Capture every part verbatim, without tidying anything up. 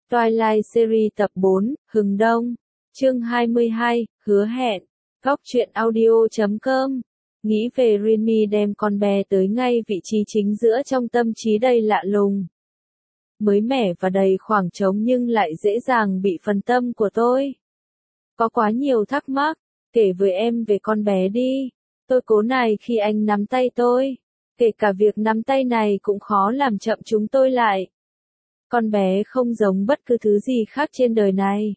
Twilight Series tập bốn, Hừng Đông. Chương hai mươi hai, Hứa hẹn. Góc truyện audio chấm com. Nghĩ về Remy đem con bé tới ngay vị trí chính giữa trong tâm trí đầy lạ lùng. Mới mẻ và đầy khoảng trống nhưng lại dễ dàng bị phần tâm của tôi. Có quá nhiều thắc mắc, kể với em về con bé đi. Tôi cố nài khi anh nắm tay tôi. Kể cả việc nắm tay này cũng khó làm chậm chúng tôi lại. Con bé không giống bất cứ thứ gì khác trên đời này.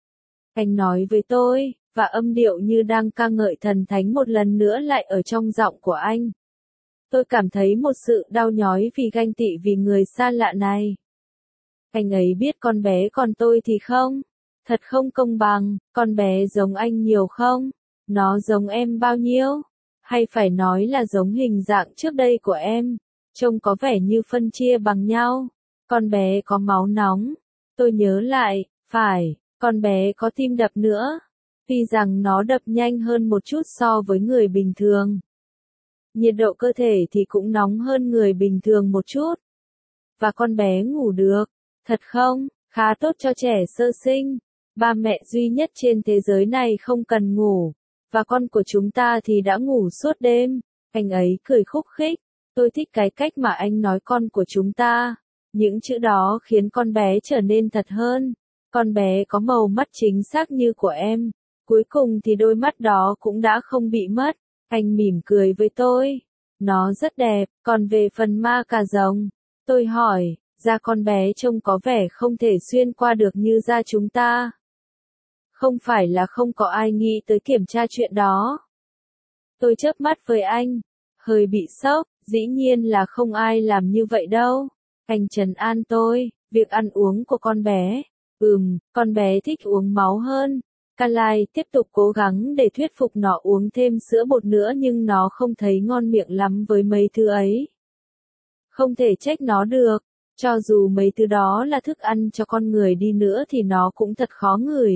Anh nói với tôi, và âm điệu như đang ca ngợi thần thánh một lần nữa lại ở trong giọng của anh. Tôi cảm thấy một sự đau nhói vì ganh tị vì người xa lạ này. Anh ấy biết con bé còn tôi thì không? Thật không công bằng, con bé giống anh nhiều không? Nó giống em bao nhiêu? Hay phải nói là giống hình dạng trước đây của em? Trông có vẻ như phân chia bằng nhau. Con bé có máu nóng. Tôi nhớ lại, phải, con bé có tim đập nữa. Tuy rằng nó đập nhanh hơn một chút so với người bình thường. Nhiệt độ cơ thể thì cũng nóng hơn người bình thường một chút. Và con bé ngủ được. Thật không? Khá tốt cho trẻ sơ sinh. Ba mẹ duy nhất trên thế giới này không cần ngủ. Và con của chúng ta thì đã ngủ suốt đêm. Anh ấy cười khúc khích. Tôi thích cái cách mà anh nói con của chúng ta. Những chữ đó khiến con bé trở nên thật hơn. Con bé có màu mắt chính xác như của em. Cuối cùng thì đôi mắt đó cũng đã không bị mất. Anh mỉm cười với tôi. Nó rất đẹp, còn về phần ma cà rồng. Tôi hỏi, da con bé trông có vẻ không thể xuyên qua được như da chúng ta. Không phải là không có ai nghĩ tới kiểm tra chuyện đó. Tôi chớp mắt với anh. Hơi bị sốc, dĩ nhiên là không ai làm như vậy đâu. Anh trấn an tôi, việc ăn uống của con bé. Ừm, con bé thích uống máu hơn. Carly tiếp tục cố gắng để thuyết phục nó uống thêm sữa bột nữa nhưng nó không thấy ngon miệng lắm với mấy thứ ấy. Không thể trách nó được, cho dù mấy thứ đó là thức ăn cho con người đi nữa thì nó cũng thật khó ngửi.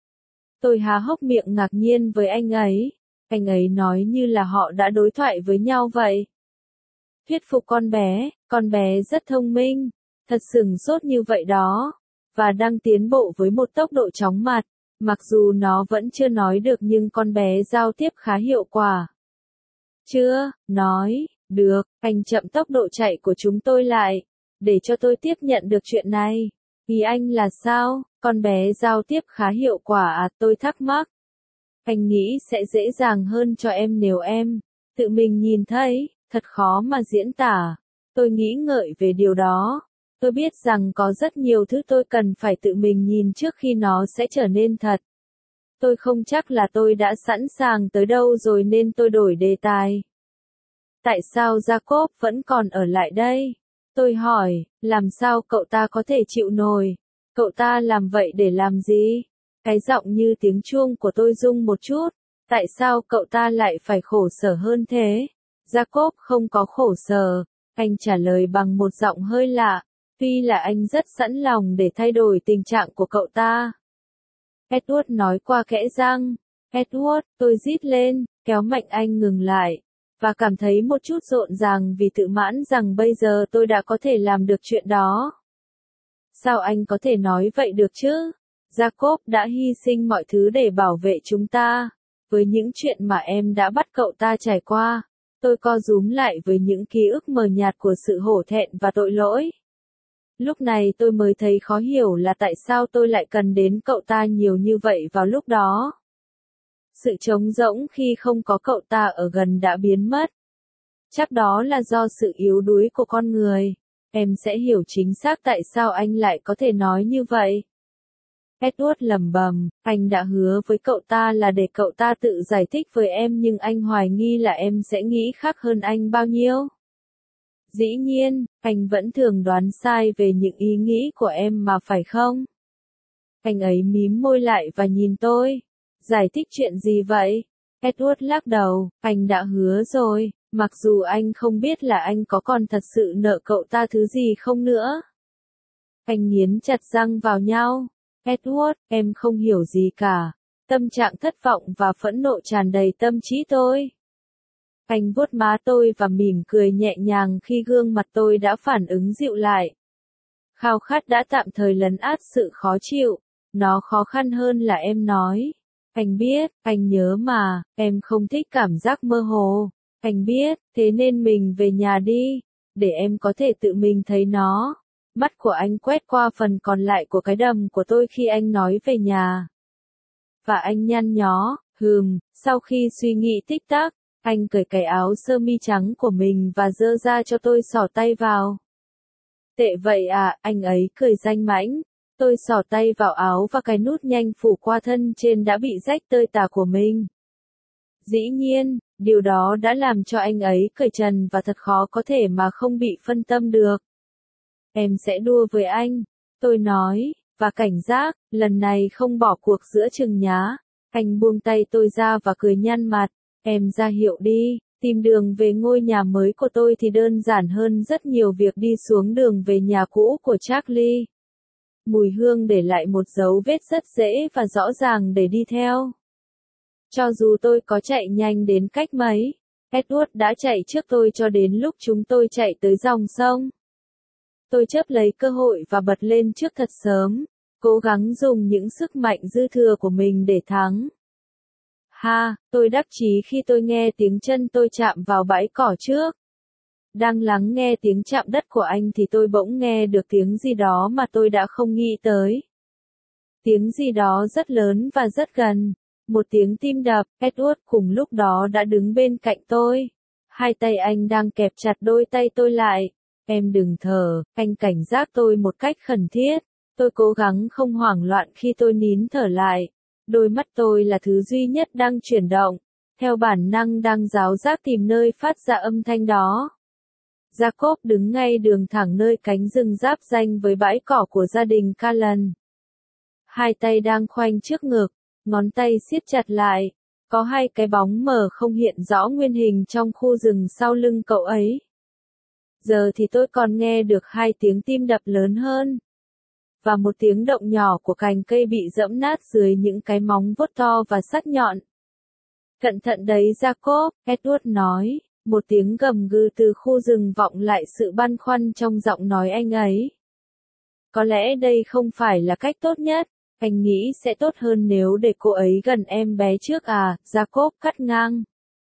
Tôi há hốc miệng ngạc nhiên với anh ấy. Anh ấy nói như là họ đã đối thoại với nhau vậy. Thuyết phục con bé, con bé rất thông minh, thật sửng sốt như vậy đó, và đang tiến bộ với một tốc độ chóng mặt, mặc dù nó vẫn chưa nói được nhưng con bé giao tiếp khá hiệu quả. Chưa, nói, được, anh chậm tốc độ chạy của chúng tôi lại, để cho tôi tiếp nhận được chuyện này. Ý anh là sao, con bé giao tiếp khá hiệu quả à, tôi thắc mắc. Anh nghĩ sẽ dễ dàng hơn cho em nếu em tự mình nhìn thấy. Thật khó mà diễn tả. Tôi nghĩ ngợi về điều đó. Tôi biết rằng có rất nhiều thứ tôi cần phải tự mình nhìn trước khi nó sẽ trở nên thật. Tôi không chắc là tôi đã sẵn sàng tới đâu rồi nên tôi đổi đề tài. Tại sao Jacob vẫn còn ở lại đây? Tôi hỏi, làm sao cậu ta có thể chịu nổi? Cậu ta làm vậy để làm gì? Cái giọng như tiếng chuông của tôi rung một chút. Tại sao cậu ta lại phải khổ sở hơn thế? Jacob không có khổ sở, anh trả lời bằng một giọng hơi lạ, tuy là anh rất sẵn lòng để thay đổi tình trạng của cậu ta. Edward nói qua kẽ răng. Edward, tôi rít lên, kéo mạnh anh ngừng lại, và cảm thấy một chút rộn ràng vì tự mãn rằng bây giờ tôi đã có thể làm được chuyện đó. Sao anh có thể nói vậy được chứ? Jacob đã hy sinh mọi thứ để bảo vệ chúng ta, với những chuyện mà em đã bắt cậu ta trải qua. Tôi co rúm lại với những ký ức mờ nhạt của sự hổ thẹn và tội lỗi. Lúc này tôi mới thấy khó hiểu là tại sao tôi lại cần đến cậu ta nhiều như vậy vào lúc đó. Sự trống rỗng khi không có cậu ta ở gần đã biến mất. Chắc đó là do sự yếu đuối của con người. Em sẽ hiểu chính xác tại sao anh lại có thể nói như vậy. Edward lẩm bẩm, anh đã hứa với cậu ta là để cậu ta tự giải thích với em nhưng anh hoài nghi là em sẽ nghĩ khác hơn anh bao nhiêu. Dĩ nhiên, anh vẫn thường đoán sai về những ý nghĩ của em mà phải không? Anh ấy mím môi lại và nhìn tôi. Giải thích chuyện gì vậy? Edward lắc đầu, anh đã hứa rồi, mặc dù anh không biết là anh có còn thật sự nợ cậu ta thứ gì không nữa. Anh nghiến chặt răng vào nhau. Edward, em không hiểu gì cả. Tâm trạng thất vọng và phẫn nộ tràn đầy tâm trí tôi. Anh vuốt má tôi và mỉm cười nhẹ nhàng khi gương mặt tôi đã phản ứng dịu lại. Khao khát đã tạm thời lấn át sự khó chịu. Nó khó khăn hơn là em nói. Anh biết, anh nhớ mà, em không thích cảm giác mơ hồ. Anh biết, thế nên mình về nhà đi, để em có thể tự mình thấy nó. Mắt của anh quét qua phần còn lại của cái đầm của tôi khi anh nói về nhà. Và anh nhăn nhó, hừm, sau khi suy nghĩ tích tắc, anh cởi cái áo sơ mi trắng của mình và giơ ra cho tôi xỏ tay vào. Tệ vậy à, anh ấy cười danh mãnh. Tôi xỏ tay vào áo và cái nút nhanh phủ qua thân trên đã bị rách tơi tả của mình. Dĩ nhiên, điều đó đã làm cho anh ấy cởi trần và thật khó có thể mà không bị phân tâm được. Em sẽ đua với anh, tôi nói, và cảnh giác, lần này không bỏ cuộc giữa chừng nhá. Anh buông tay tôi ra và cười nhăn mặt, em ra hiệu đi, tìm đường về ngôi nhà mới của tôi thì đơn giản hơn rất nhiều việc đi xuống đường về nhà cũ của Charlie. Mùi hương để lại một dấu vết rất dễ và rõ ràng để đi theo. Cho dù tôi có chạy nhanh đến cách mấy, Edward đã chạy trước tôi cho đến lúc chúng tôi chạy tới dòng sông. Tôi chớp lấy cơ hội và bật lên trước thật sớm, cố gắng dùng những sức mạnh dư thừa của mình để thắng. Ha, tôi đắc chí khi tôi nghe tiếng chân tôi chạm vào bãi cỏ trước. Đang lắng nghe tiếng chạm đất của anh thì tôi bỗng nghe được tiếng gì đó mà tôi đã không nghĩ tới. Tiếng gì đó rất lớn và rất gần. Một tiếng tim đập, Edward cùng lúc đó đã đứng bên cạnh tôi. Hai tay anh đang kẹp chặt đôi tay tôi lại. Em đừng thở, anh cảnh giác tôi một cách khẩn thiết. Tôi cố gắng không hoảng loạn khi tôi nín thở lại. Đôi mắt tôi là thứ duy nhất đang chuyển động. Theo bản năng đang giáo giác tìm nơi phát ra âm thanh đó. Jacob đứng ngay đường thẳng nơi cánh rừng giáp ranh với bãi cỏ của gia đình Callan. Hai tay đang khoanh trước ngực, ngón tay siết chặt lại. Có hai cái bóng mờ không hiện rõ nguyên hình trong khu rừng sau lưng cậu ấy. Giờ thì tôi còn nghe được hai tiếng tim đập lớn hơn. Và một tiếng động nhỏ của cành cây bị giẫm nát dưới những cái móng vuốt to và sắc nhọn. Cẩn thận đấy Jacob, Edward nói. Một tiếng gầm gừ từ khu rừng vọng lại sự băn khoăn trong giọng nói anh ấy. Có lẽ đây không phải là cách tốt nhất, anh nghĩ sẽ tốt hơn nếu để cô ấy gần em bé trước à, Jacob cắt ngang.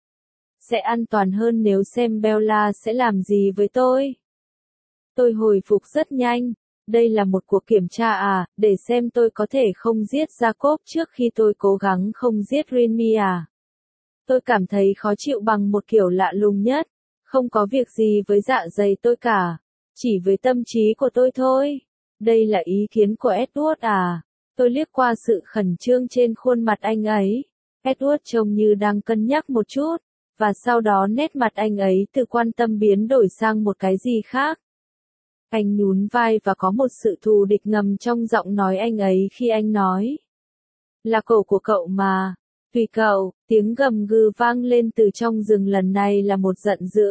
Sẽ an toàn hơn nếu xem Bella sẽ làm gì với tôi. Tôi hồi phục rất nhanh, đây là một cuộc kiểm tra à, để xem tôi có thể không giết Jacob trước khi tôi cố gắng không giết Remy à. Tôi cảm thấy khó chịu bằng một kiểu lạ lùng nhất, không có việc gì với dạ dày tôi cả, chỉ với tâm trí của tôi thôi. Đây là ý kiến của Edward à? Tôi liếc qua sự khẩn trương trên khuôn mặt anh ấy. Edward trông như đang cân nhắc một chút, và sau đó nét mặt anh ấy từ quan tâm biến đổi sang một cái gì khác. Anh nhún vai và có một sự thù địch ngầm trong giọng nói anh ấy khi anh nói. Là cổ của cậu mà. Tùy cậu, tiếng gầm gừ vang lên từ trong rừng lần này là một giận dữ.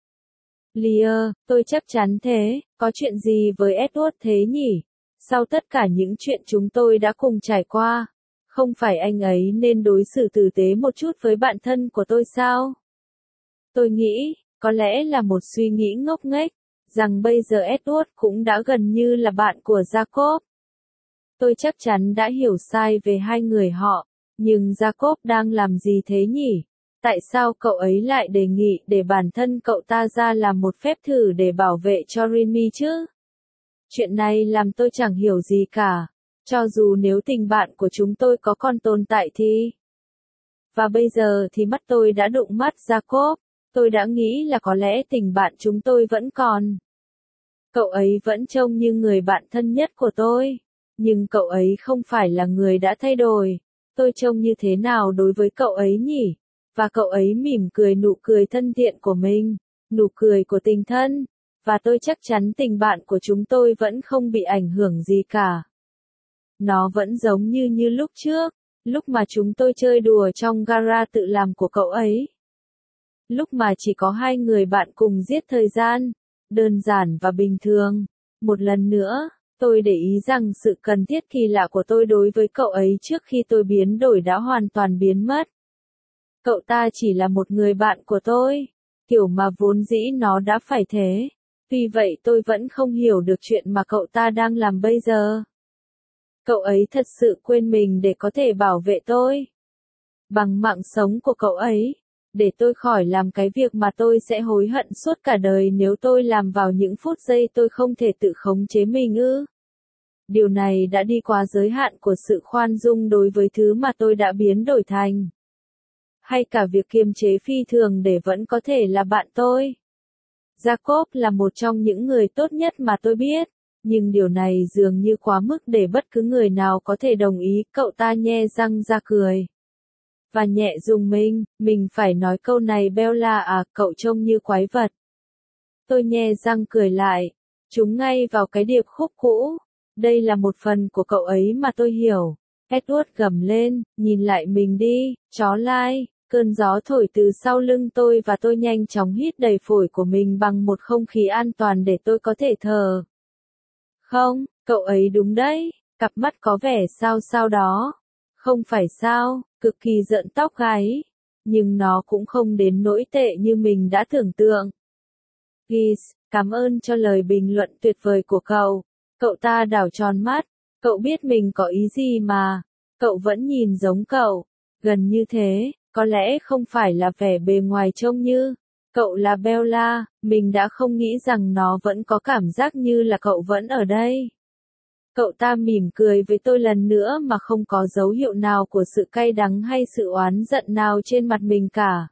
Lear, tôi chắc chắn thế, có chuyện gì với Edward thế nhỉ? Sau tất cả những chuyện chúng tôi đã cùng trải qua, không phải anh ấy nên đối xử tử tế một chút với bạn thân của tôi sao? Tôi nghĩ, có lẽ là một suy nghĩ ngốc nghếch, rằng bây giờ Edward cũng đã gần như là bạn của Jacob. Tôi chắc chắn đã hiểu sai về hai người họ. Nhưng Jacob đang làm gì thế nhỉ? Tại sao cậu ấy lại đề nghị để bản thân cậu ta ra làm một phép thử để bảo vệ cho Remy chứ? Chuyện này làm tôi chẳng hiểu gì cả. Cho dù nếu tình bạn của chúng tôi có còn tồn tại thì... Và bây giờ thì mắt tôi đã đụng mắt Jacob. Tôi đã nghĩ là có lẽ tình bạn chúng tôi vẫn còn. Cậu ấy vẫn trông như người bạn thân nhất của tôi. Nhưng cậu ấy không phải là người đã thay đổi. Tôi trông như thế nào đối với cậu ấy nhỉ? Và cậu ấy mỉm cười nụ cười thân thiện của mình, nụ cười của tình thân, và tôi chắc chắn tình bạn của chúng tôi vẫn không bị ảnh hưởng gì cả. Nó vẫn giống như như lúc trước, lúc mà chúng tôi chơi đùa trong gara tự làm của cậu ấy. Lúc mà chỉ có hai người bạn cùng giết thời gian, đơn giản và bình thường. Một lần nữa. Tôi để ý rằng sự cần thiết kỳ lạ của tôi đối với cậu ấy trước khi tôi biến đổi đã hoàn toàn biến mất. Cậu ta chỉ là một người bạn của tôi, kiểu mà vốn dĩ nó đã phải thế. Vì vậy tôi vẫn không hiểu được chuyện mà cậu ta đang làm bây giờ. Cậu ấy thật sự quên mình để có thể bảo vệ tôi. Bằng mạng sống của cậu ấy, để tôi khỏi làm cái việc mà tôi sẽ hối hận suốt cả đời nếu tôi làm vào những phút giây tôi không thể tự khống chế mình ư. Điều này đã đi quá giới hạn của sự khoan dung đối với thứ mà tôi đã biến đổi thành. Hay cả việc kiềm chế phi thường để vẫn có thể là bạn tôi. Jacob là một trong những người tốt nhất mà tôi biết, nhưng điều này dường như quá mức để bất cứ người nào có thể đồng ý. Cậu ta nhe răng ra cười. Và nhẹ dùng mình, mình phải nói câu này Bella à, cậu trông như quái vật. Tôi nhe răng cười lại, trúng ngay vào cái điệp khúc cũ. Đây là một phần của cậu ấy mà tôi hiểu. Edward gầm lên, nhìn lại mình đi, chó lai. Cơn gió thổi từ sau lưng tôi và tôi nhanh chóng hít đầy phổi của mình bằng một không khí an toàn để tôi có thể thở. Không, cậu ấy đúng đấy, cặp mắt có vẻ sao sao đó. Không phải sao, cực kỳ rợn tóc gáy. Nhưng nó cũng không đến nỗi tệ như mình đã tưởng tượng. Gis, cảm ơn cho lời bình luận tuyệt vời của cậu. Cậu ta đảo tròn mắt. Cậu biết mình có ý gì mà. Cậu vẫn nhìn giống cậu. Gần như thế, có lẽ không phải là vẻ bề ngoài trông như. Cậu là Bella, mình đã không nghĩ rằng nó vẫn có cảm giác như là cậu vẫn ở đây. Cậu ta mỉm cười với tôi lần nữa mà không có dấu hiệu nào của sự cay đắng hay sự oán giận nào trên mặt mình cả.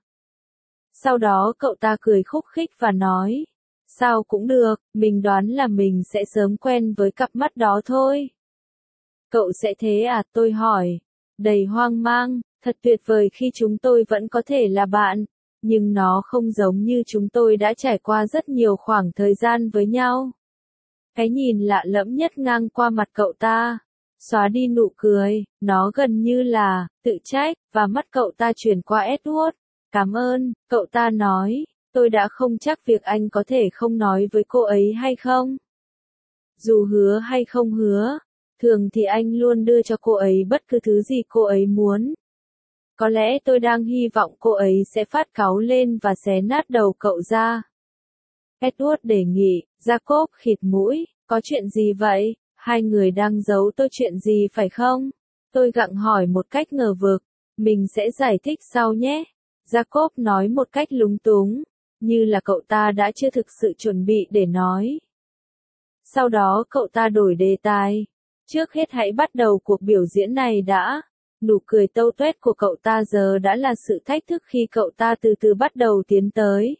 Sau đó cậu ta cười khúc khích và nói, sao cũng được, mình đoán là mình sẽ sớm quen với cặp mắt đó thôi. Cậu sẽ thế à, tôi hỏi, đầy hoang mang, thật tuyệt vời khi chúng tôi vẫn có thể là bạn, nhưng nó không giống như chúng tôi đã trải qua rất nhiều khoảng thời gian với nhau. Cái nhìn lạ lẫm nhất ngang qua mặt cậu ta, xóa đi nụ cười, nó gần như là tự trách, và mắt cậu ta chuyển qua Edward. Cảm ơn, cậu ta nói, tôi đã không chắc việc anh có thể không nói với cô ấy hay không. Dù hứa hay không hứa, thường thì anh luôn đưa cho cô ấy bất cứ thứ gì cô ấy muốn. Có lẽ tôi đang hy vọng cô ấy sẽ phát cáu lên và xé nát đầu cậu ra. Edward đề nghị, Jacob khịt mũi, có chuyện gì vậy? Hai người đang giấu tôi chuyện gì phải không? Tôi gặng hỏi một cách ngờ vực, mình sẽ giải thích sau nhé. Jacob nói một cách lúng túng, như là cậu ta đã chưa thực sự chuẩn bị để nói. Sau đó cậu ta đổi đề tài. Trước hết hãy bắt đầu cuộc biểu diễn này đã. Nụ cười tâu tuét của cậu ta giờ đã là sự thách thức khi cậu ta từ từ bắt đầu tiến tới.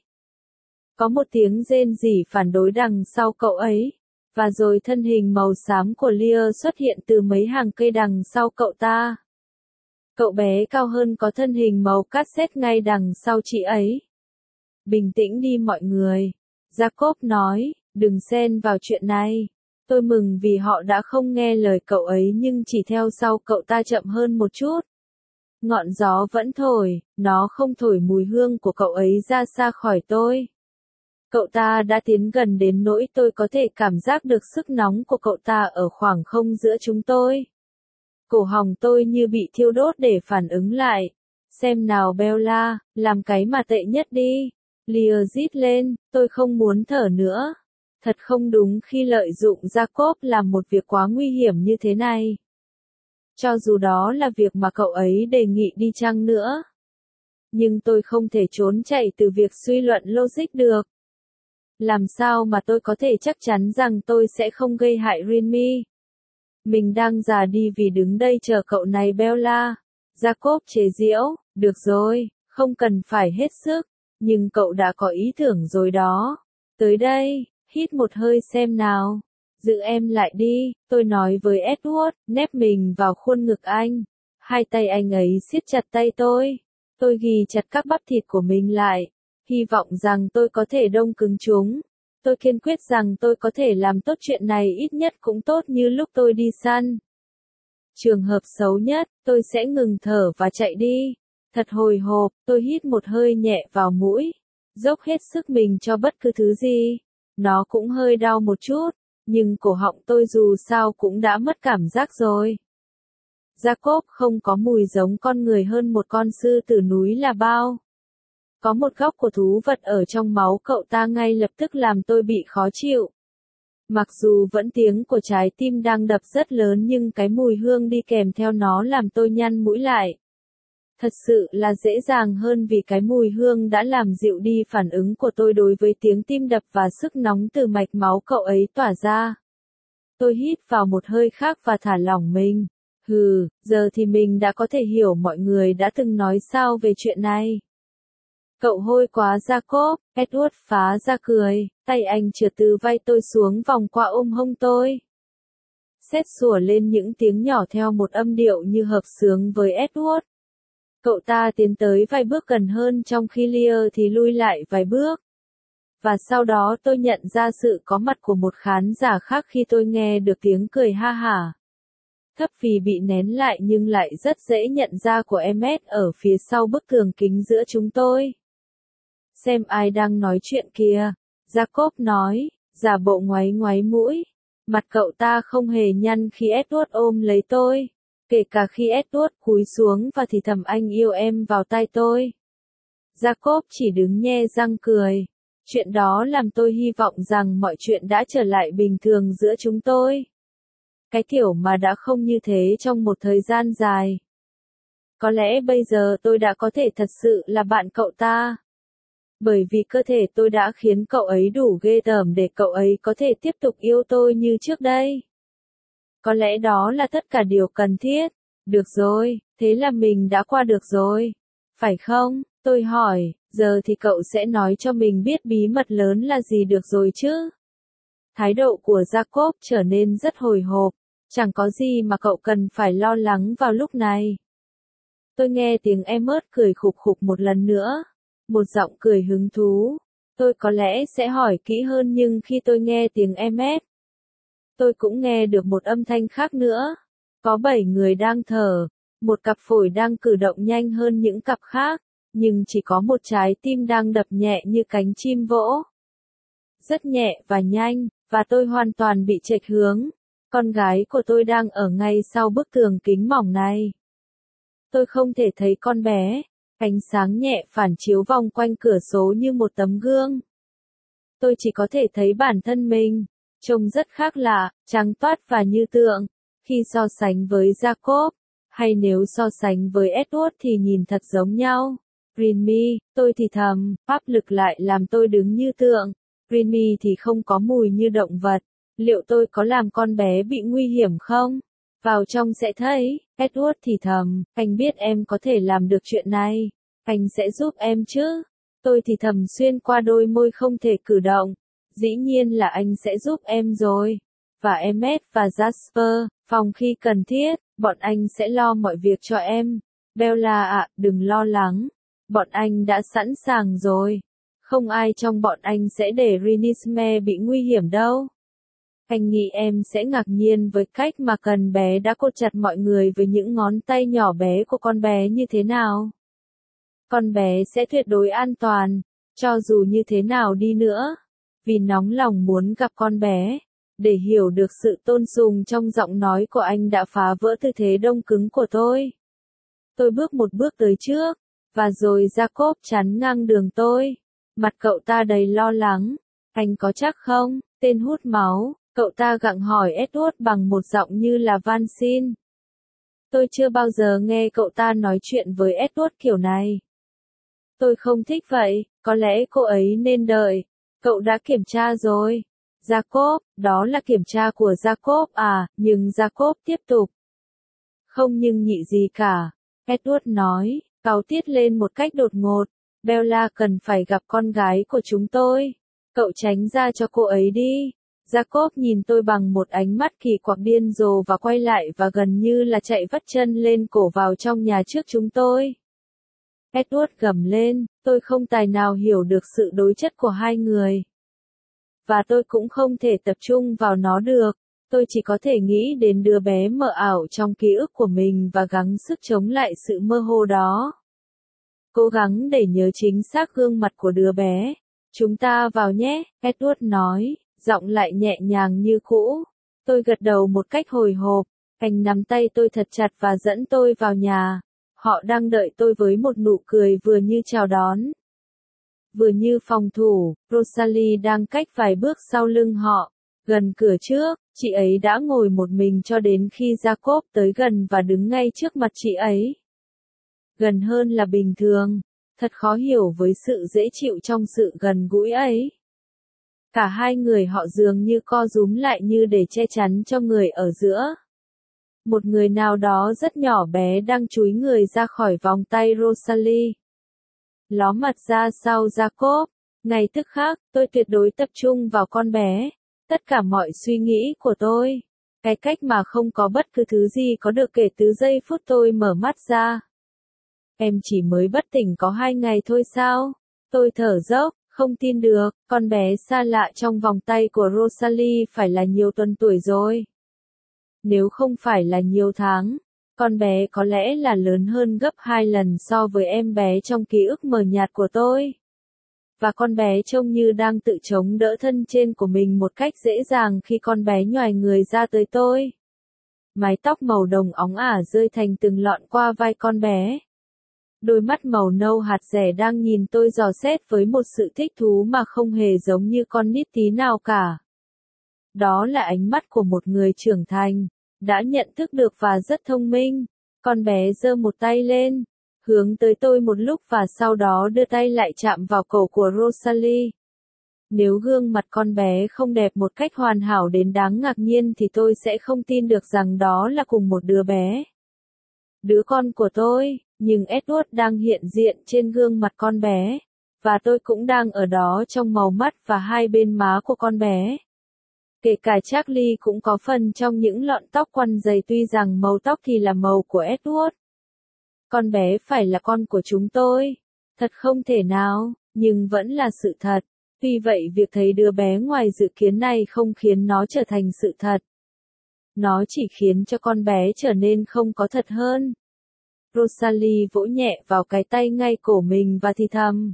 Có một tiếng rên rỉ phản đối đằng sau cậu ấy, và rồi thân hình màu xám của Lear xuất hiện từ mấy hàng cây đằng sau cậu ta. Cậu bé cao hơn có thân hình màu cassette ngay đằng sau chị ấy. Bình tĩnh đi mọi người. Jacob nói, đừng xen vào chuyện này. Tôi mừng vì họ đã không nghe lời cậu ấy nhưng chỉ theo sau cậu ta chậm hơn một chút. Ngọn gió vẫn thổi, nó không thổi mùi hương của cậu ấy ra xa khỏi tôi. Cậu ta đã tiến gần đến nỗi tôi có thể cảm giác được sức nóng của cậu ta ở khoảng không giữa chúng tôi. Cổ họng tôi như bị thiêu đốt để phản ứng lại. Xem nào Bella, làm cái mà tệ nhất đi. Lear rít lên, tôi không muốn thở nữa. Thật không đúng khi lợi dụng Jacob làm một việc quá nguy hiểm như thế này. Cho dù đó là việc mà cậu ấy đề nghị đi chăng nữa. Nhưng tôi không thể trốn chạy từ việc suy luận logic được. Làm sao mà tôi có thể chắc chắn rằng tôi sẽ không gây hại Remy? Mình đang già đi vì đứng đây chờ cậu này Bella. Jacob chế giễu, được rồi, không cần phải hết sức, nhưng cậu đã có ý tưởng rồi đó. Tới đây, hít một hơi xem nào. Giữ em lại đi, tôi nói với Edward, nép mình vào khuôn ngực anh. Hai tay anh ấy siết chặt tay tôi. Tôi ghi chặt các bắp thịt của mình lại. Hy vọng rằng tôi có thể đông cứng chúng. Tôi kiên quyết rằng tôi có thể làm tốt chuyện này ít nhất cũng tốt như lúc tôi đi săn. Trường hợp xấu nhất, tôi sẽ ngừng thở và chạy đi. Thật hồi hộp, tôi hít một hơi nhẹ vào mũi. Dốc hết sức mình cho bất cứ thứ gì. Nó cũng hơi đau một chút, nhưng cổ họng tôi dù sao cũng đã mất cảm giác rồi. Jacob không có mùi giống con người hơn một con sư tử núi là bao. Có một góc của thú vật ở trong máu cậu ta ngay lập tức làm tôi bị khó chịu. Mặc dù vẫn tiếng của trái tim đang đập rất lớn nhưng cái mùi hương đi kèm theo nó làm tôi nhăn mũi lại. Thật sự là dễ dàng hơn vì cái mùi hương đã làm dịu đi phản ứng của tôi đối với tiếng tim đập và sức nóng từ mạch máu cậu ấy tỏa ra. Tôi hít vào một hơi khác và thả lỏng mình. Hừ, giờ thì mình đã có thể hiểu mọi người đã từng nói sao về chuyện này. Cậu hôi quá Jacob, Edward phá ra cười, tay anh trượt từ vai tôi xuống vòng qua ôm hông tôi. Seth sủa lên những tiếng nhỏ theo một âm điệu như hợp xướng với Edward. Cậu ta tiến tới vài bước gần hơn trong khi Lear thì lui lại vài bước. Và sau đó tôi nhận ra sự có mặt của một khán giả khác khi tôi nghe được tiếng cười ha hả. Thấp vì bị nén lại nhưng lại rất dễ nhận ra của Emmet ở phía sau bức tường kính giữa chúng tôi. Xem ai đang nói chuyện kìa, Jacob nói, giả bộ ngoáy ngoáy mũi. Mặt cậu ta không hề nhăn khi Edward ôm lấy tôi, kể cả khi Edward cúi xuống và thì thầm anh yêu em vào tai tôi. Jacob chỉ đứng nhe răng cười. Chuyện đó làm tôi hy vọng rằng mọi chuyện đã trở lại bình thường giữa chúng tôi. Cái kiểu mà đã không như thế trong một thời gian dài. Có lẽ bây giờ tôi đã có thể thật sự là bạn cậu ta. Bởi vì cơ thể tôi đã khiến cậu ấy đủ ghê tởm để cậu ấy có thể tiếp tục yêu tôi như trước đây. Có lẽ đó là tất cả điều cần thiết. Được rồi, thế là mình đã qua được rồi. Phải không? Tôi hỏi, giờ thì cậu sẽ nói cho mình biết bí mật lớn là gì được rồi chứ? Thái độ của Jacob trở nên rất hồi hộp. Chẳng có gì mà cậu cần phải lo lắng vào lúc này. Tôi nghe tiếng Emmet cười khục khục một lần nữa. Một giọng cười hứng thú. Tôi có lẽ sẽ hỏi kỹ hơn nhưng khi tôi nghe tiếng Emmet, tôi cũng nghe được một âm thanh khác nữa. Có bảy người đang thở. Một cặp phổi đang cử động nhanh hơn những cặp khác. Nhưng chỉ có một trái tim đang đập nhẹ như cánh chim vỗ. Rất nhẹ và nhanh, và tôi hoàn toàn bị chệch hướng. Con gái của tôi đang ở ngay sau bức tường kính mỏng này. Tôi không thể thấy con bé. Ánh sáng nhẹ phản chiếu vòng quanh cửa sổ như một tấm gương. Tôi chỉ có thể thấy bản thân mình. Trông rất khác lạ, trắng toát và như tượng. Khi so sánh với Jacob, hay nếu so sánh với Edward thì nhìn thật giống nhau. Remy, tôi thì thầm, áp lực lại làm tôi đứng như tượng. Remy thì không có mùi như động vật. Liệu tôi có làm con bé bị nguy hiểm không? Vào trong sẽ thấy. Edward thì thầm, anh biết em có thể làm được chuyện này. Anh sẽ giúp em chứ. Tôi thì thầm xuyên qua đôi môi không thể cử động. Dĩ nhiên là anh sẽ giúp em rồi. Và Emmet và Jasper, phòng khi cần thiết, bọn anh sẽ lo mọi việc cho em. Bella ạ, đừng lo lắng. Bọn anh đã sẵn sàng rồi. Không ai trong bọn anh sẽ để Renesmee bị nguy hiểm đâu. Anh nghĩ em sẽ ngạc nhiên với cách mà cần bé đã cột chặt mọi người với những ngón tay nhỏ bé của con bé như thế nào. Con bé sẽ tuyệt đối an toàn, cho dù như thế nào đi nữa. Vì nóng lòng muốn gặp con bé. Để hiểu được sự tôn sùng trong giọng nói của anh đã phá vỡ tư thế đông cứng của tôi. Tôi bước một bước tới trước, và rồi Jacob chắn ngang đường tôi. Mặt cậu ta đầy lo lắng. Anh có chắc không, tên hút máu? Cậu ta gặng hỏi Edward bằng một giọng như là van xin. Tôi chưa bao giờ nghe cậu ta nói chuyện với Edward kiểu này. Tôi không thích vậy, có lẽ cô ấy nên đợi. Cậu đã kiểm tra rồi. Jacob, đó là kiểm tra của Jacob à, nhưng Jacob tiếp tục. Không nhưng nhị gì cả. Edward nói, cáu tiết lên một cách đột ngột. Bella cần phải gặp con gái của chúng tôi. Cậu tránh ra cho cô ấy đi. Jacob nhìn tôi bằng một ánh mắt kỳ quặc điên rồ và quay lại và gần như là chạy vắt chân lên cổ vào trong nhà trước chúng tôi. Edward gầm lên, tôi không tài nào hiểu được sự đối chất của hai người. Và tôi cũng không thể tập trung vào nó được. Tôi chỉ có thể nghĩ đến đứa bé mờ ảo trong ký ức của mình và gắng sức chống lại sự mơ hồ đó. Cố gắng để nhớ chính xác gương mặt của đứa bé. Chúng ta vào nhé, Edward nói, giọng lại nhẹ nhàng như cũ. Tôi gật đầu một cách hồi hộp. Anh nắm tay tôi thật chặt và dẫn tôi vào nhà. Họ đang đợi tôi với một nụ cười vừa như chào đón. Vừa như phòng thủ, Rosalie đang cách vài bước sau lưng họ. Gần cửa trước, chị ấy đã ngồi một mình cho đến khi Jacob tới gần và đứng ngay trước mặt chị ấy. Gần hơn là bình thường. Thật khó hiểu với sự dễ chịu trong sự gần gũi ấy. Cả hai người họ dường như co rúm lại như để che chắn cho người ở giữa. Một người nào đó rất nhỏ bé đang chúi người ra khỏi vòng tay Rosalie. Ló mặt ra sau Jacob. Ngay tức khắc, tôi tuyệt đối tập trung vào con bé. Tất cả mọi suy nghĩ của tôi. Cái cách mà không có bất cứ thứ gì có được kể từ giây phút tôi mở mắt ra. Em chỉ mới bất tỉnh có hai ngày thôi sao? Tôi thở dốc, không tin được, con bé xa lạ trong vòng tay của Rosalie phải là nhiều tuần tuổi rồi. Nếu không phải là nhiều tháng, con bé có lẽ là lớn hơn gấp hai lần so với em bé trong ký ức mờ nhạt của tôi. Và con bé trông như đang tự chống đỡ thân trên của mình một cách dễ dàng khi con bé nhoài người ra tới tôi. Mái tóc màu đồng óng ả rơi thành từng lọn qua vai con bé. Đôi mắt màu nâu hạt rẻ đang nhìn tôi dò xét với một sự thích thú mà không hề giống như con nít tí nào cả. Đó là ánh mắt của một người trưởng thành, đã nhận thức được và rất thông minh. Con bé giơ một tay lên, hướng tới tôi một lúc và sau đó đưa tay lại chạm vào cổ của Rosalie. Nếu gương mặt con bé không đẹp một cách hoàn hảo đến đáng ngạc nhiên thì tôi sẽ không tin được rằng đó là cùng một đứa bé. Đứa con của tôi, nhưng Edward đang hiện diện trên gương mặt con bé, và tôi cũng đang ở đó trong màu mắt và hai bên má của con bé. Kể cả Charlie cũng có phần trong những lọn tóc quăn dày tuy rằng màu tóc thì là màu của Edward. Con bé phải là con của chúng tôi. Thật không thể nào, nhưng vẫn là sự thật. Tuy vậy việc thấy đứa bé ngoài dự kiến này không khiến nó trở thành sự thật. Nó chỉ khiến cho con bé trở nên không có thật hơn. Rosalie vỗ nhẹ vào cái tay ngay cổ mình và thì thầm.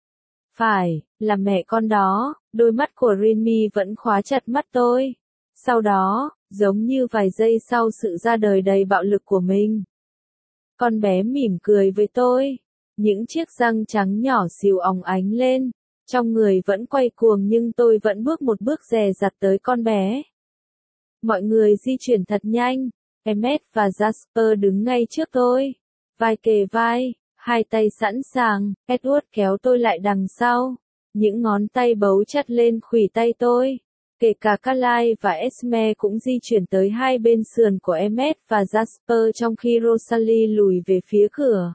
Phải, là mẹ con đó. Đôi mắt của Remy vẫn khóa chặt mắt tôi. Sau đó, giống như vài giây sau sự ra đời đầy bạo lực của mình, con bé mỉm cười với tôi. Những chiếc răng trắng nhỏ xíu óng ánh lên. Trong người vẫn quay cuồng nhưng tôi vẫn bước một bước dè dặt tới con bé. Mọi người di chuyển thật nhanh. Emmet và Jasper đứng ngay trước tôi. Vai kề vai, hai tay sẵn sàng. Edward kéo tôi lại đằng sau. Những ngón tay bấu chặt lên khuỷu tay tôi. Kể cả Carly và Esme cũng di chuyển tới hai bên sườn của Emmet và Jasper trong khi Rosalie lùi về phía cửa.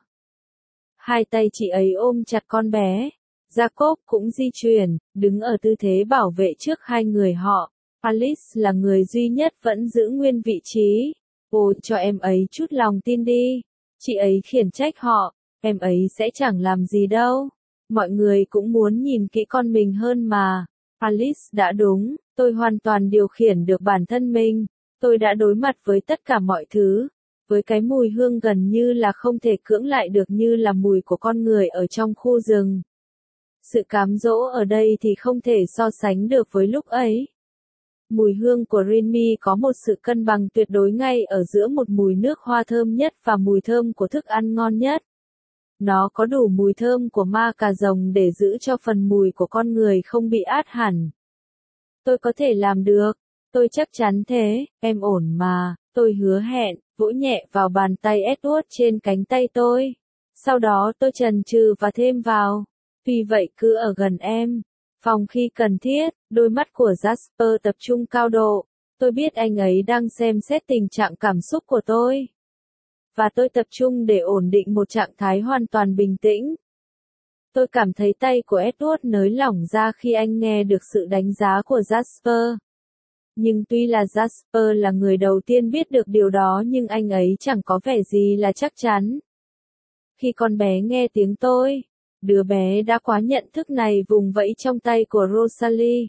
Hai tay chị ấy ôm chặt con bé. Jacob cũng di chuyển, đứng ở tư thế bảo vệ trước hai người họ. Alice là người duy nhất vẫn giữ nguyên vị trí. Ồ, cho em ấy chút lòng tin đi. Chị ấy khiển trách họ. Em ấy sẽ chẳng làm gì đâu. Mọi người cũng muốn nhìn kỹ con mình hơn mà. Alice đã đúng, tôi hoàn toàn điều khiển được bản thân mình. Tôi đã đối mặt với tất cả mọi thứ. Với cái mùi hương gần như là không thể cưỡng lại được như là mùi của con người ở trong khu rừng. Sự cám dỗ ở đây thì không thể so sánh được với lúc ấy. Mùi hương của Remy có một sự cân bằng tuyệt đối ngay ở giữa một mùi nước hoa thơm nhất và mùi thơm của thức ăn ngon nhất. Nó có đủ mùi thơm của ma cà rồng để giữ cho phần mùi của con người không bị át hẳn. Tôi có thể làm được. Tôi chắc chắn thế, em ổn mà, tôi hứa hẹn, vỗ nhẹ vào bàn tay Edward trên cánh tay tôi. Sau đó tôi chần chừ và thêm vào. Vì vậy cứ ở gần em. Phòng khi cần thiết, đôi mắt của Jasper tập trung cao độ. Tôi biết anh ấy đang xem xét tình trạng cảm xúc của tôi. Và tôi tập trung để ổn định một trạng thái hoàn toàn bình tĩnh. Tôi cảm thấy tay của Edward nới lỏng ra khi anh nghe được sự đánh giá của Jasper. Nhưng tuy là Jasper là người đầu tiên biết được điều đó nhưng anh ấy chẳng có vẻ gì là chắc chắn. Khi con bé nghe tiếng tôi, đứa bé đã quá nhận thức này vùng vẫy trong tay của Rosalie.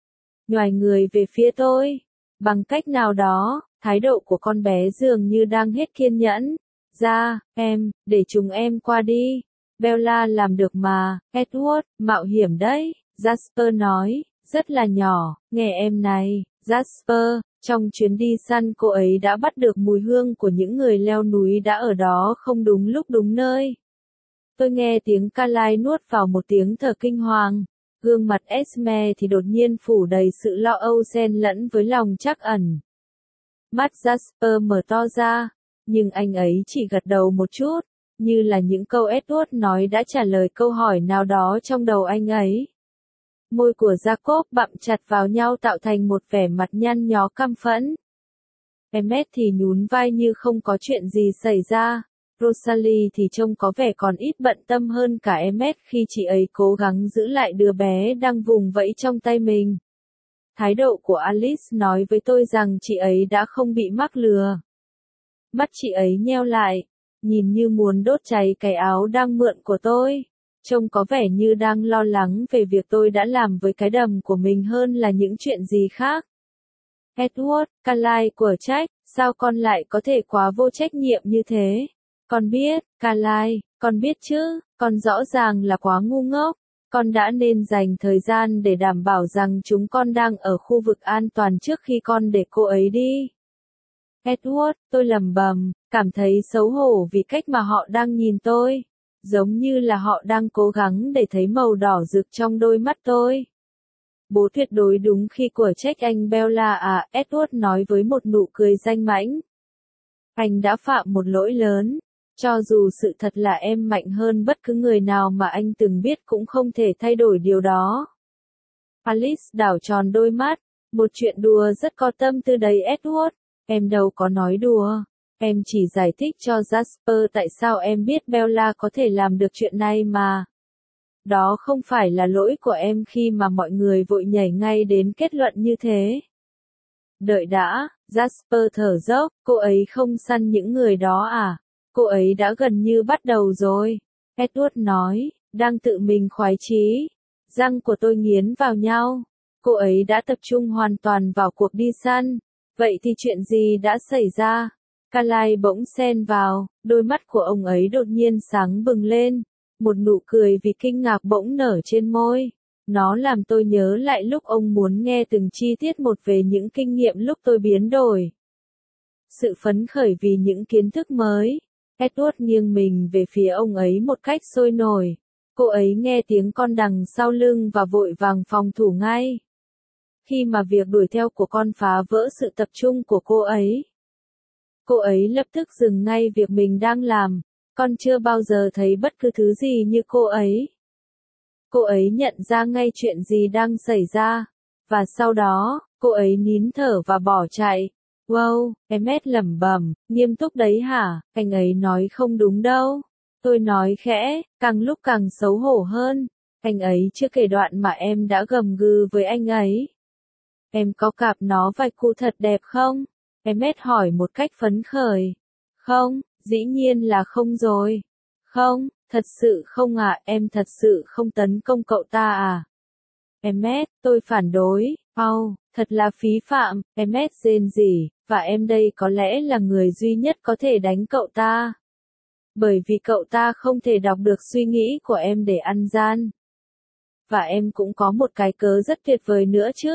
Nhoài người về phía tôi. Bằng cách nào đó, thái độ của con bé dường như đang hết kiên nhẫn. Ra, em, để chúng em qua đi. Bella làm được mà, Edward, mạo hiểm đấy. Jasper nói, rất là nhỏ, nghe em này, Jasper. Trong chuyến đi săn cô ấy đã bắt được mùi hương của những người leo núi đã ở đó không đúng lúc đúng nơi. Tôi nghe tiếng Carly nuốt vào một tiếng thở kinh hoàng. Gương mặt Esme thì đột nhiên phủ đầy sự lo âu xen lẫn với lòng trắc ẩn. Mắt Jasper mở to ra, nhưng anh ấy chỉ gật đầu một chút, như là những câu Edward nói đã trả lời câu hỏi nào đó trong đầu anh ấy. Môi của Jacob bặm chặt vào nhau tạo thành một vẻ mặt nhăn nhó căm phẫn. Emmet thì nhún vai như không có chuyện gì xảy ra. Rosalie thì trông có vẻ còn ít bận tâm hơn cả Emmet khi chị ấy cố gắng giữ lại đứa bé đang vùng vẫy trong tay mình. Thái độ của Alice nói với tôi rằng chị ấy đã không bị mắc lừa. Mắt chị ấy nheo lại, nhìn như muốn đốt cháy cái áo đang mượn của tôi. Trông có vẻ như đang lo lắng về việc tôi đã làm với cái đầm của mình hơn là những chuyện gì khác. Edward, Carly của trách, sao con lại có thể quá vô trách nhiệm như thế? Con biết, Carly, con biết chứ, con rõ ràng là quá ngu ngốc. Con đã nên dành thời gian để đảm bảo rằng chúng con đang ở khu vực an toàn trước khi con để cô ấy đi. Edward, tôi lẩm bẩm, cảm thấy xấu hổ vì cách mà họ đang nhìn tôi. Giống như là họ đang cố gắng để thấy màu đỏ rực trong đôi mắt tôi. Bố tuyệt đối đúng khi của trách anh Bella à, Edward nói với một nụ cười danh mãnh. Anh đã phạm một lỗi lớn. Cho dù sự thật là em mạnh hơn bất cứ người nào mà anh từng biết cũng không thể thay đổi điều đó. Alice đảo tròn đôi mắt. Một chuyện đùa rất có tâm tư đấy Edward. Em đâu có nói đùa. Em chỉ giải thích cho Jasper tại sao em biết Bella có thể làm được chuyện này mà. Đó không phải là lỗi của em khi mà mọi người vội nhảy ngay đến kết luận như thế. Đợi đã, Jasper thở dốc, cô ấy không săn những người đó à? Cô ấy đã gần như bắt đầu rồi. Edward nói, đang tự mình khoái chí. Răng của tôi nghiến vào nhau. Cô ấy đã tập trung hoàn toàn vào cuộc đi săn. Vậy thì chuyện gì đã xảy ra? Carly bỗng xen vào, đôi mắt của ông ấy đột nhiên sáng bừng lên. Một nụ cười vì kinh ngạc bỗng nở trên môi. Nó làm tôi nhớ lại lúc ông muốn nghe từng chi tiết một về những kinh nghiệm lúc tôi biến đổi. Sự phấn khởi vì những kiến thức mới. Edward nghiêng mình về phía ông ấy một cách sôi nổi. Cô ấy nghe tiếng con đằng sau lưng và vội vàng phòng thủ ngay. Khi mà việc đuổi theo của con phá vỡ sự tập trung của cô ấy. Cô ấy lập tức dừng ngay việc mình đang làm. Con chưa bao giờ thấy bất cứ thứ gì như cô ấy. Cô ấy nhận ra ngay chuyện gì đang xảy ra. Và sau đó, cô ấy nín thở và bỏ chạy. Wow, Emmet lẩm bẩm, nghiêm túc đấy hả? Anh ấy nói không đúng đâu. Tôi nói khẽ, càng lúc càng xấu hổ hơn. Anh ấy chưa kể đoạn mà em đã gầm gừ với anh ấy. Em có cạp nó vài cu thật đẹp không? Emmet hỏi một cách phấn khởi. Không, dĩ nhiên là không rồi. Không, thật sự không ạ, em thật sự không tấn công cậu ta à? Emmet, tôi phản đối. Au, thật là phí phạm, Emmet rên rỉ, và em đây có lẽ là người duy nhất có thể đánh cậu ta. Bởi vì cậu ta không thể đọc được suy nghĩ của em để ăn gian. Và em cũng có một cái cớ rất tuyệt vời nữa chứ.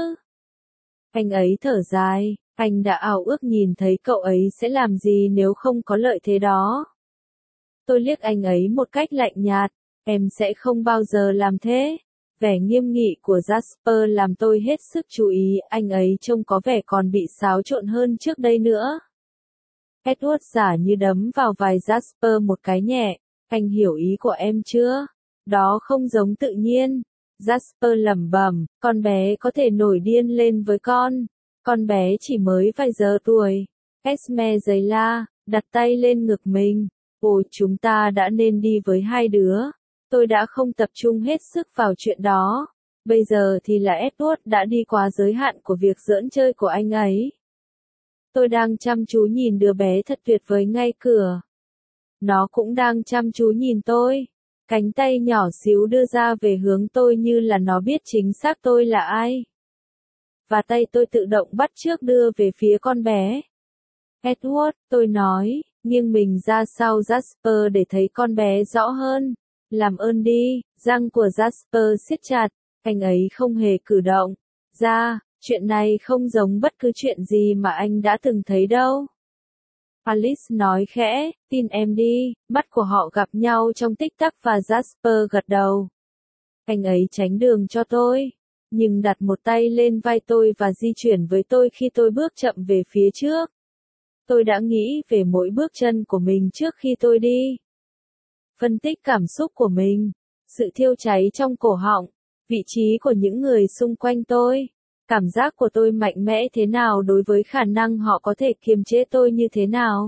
Anh ấy thở dài, anh đã ao ước nhìn thấy cậu ấy sẽ làm gì nếu không có lợi thế đó. Tôi liếc anh ấy một cách lạnh nhạt, em sẽ không bao giờ làm thế. Vẻ nghiêm nghị của Jasper làm tôi hết sức chú ý, anh ấy trông có vẻ còn bị xáo trộn hơn trước đây nữa. Edward giả như đấm vào vai Jasper một cái nhẹ, anh hiểu ý của em chưa? Đó không giống tự nhiên. Jasper lẩm bẩm, con bé có thể nổi điên lên với con. Con bé chỉ mới vài giờ tuổi. Esme giấy la, đặt tay lên ngực mình. Ôi, chúng ta đã nên đi với hai đứa. Tôi đã không tập trung hết sức vào chuyện đó. Bây giờ thì là Edward đã đi quá giới hạn của việc giỡn chơi của anh ấy. Tôi đang chăm chú nhìn đứa bé thật tuyệt vời ngay cửa. Nó cũng đang chăm chú nhìn tôi. Cánh tay nhỏ xíu đưa ra về hướng tôi như là nó biết chính xác tôi là ai. Và tay tôi tự động bắt chước đưa về phía con bé. Edward, tôi nói, nghiêng mình ra sau Jasper để thấy con bé rõ hơn. Làm ơn đi, răng của Jasper siết chặt, anh ấy không hề cử động. Ra, chuyện này không giống bất cứ chuyện gì mà anh đã từng thấy đâu. Alice nói khẽ, tin em đi, mắt của họ gặp nhau trong tích tắc và Jasper gật đầu. Anh ấy tránh đường cho tôi, nhưng đặt một tay lên vai tôi và di chuyển với tôi khi tôi bước chậm về phía trước. Tôi đã nghĩ về mỗi bước chân của mình trước khi tôi đi. Phân tích cảm xúc của mình, sự thiêu cháy trong cổ họng, vị trí của những người xung quanh tôi, cảm giác của tôi mạnh mẽ thế nào đối với khả năng họ có thể kiềm chế tôi như thế nào.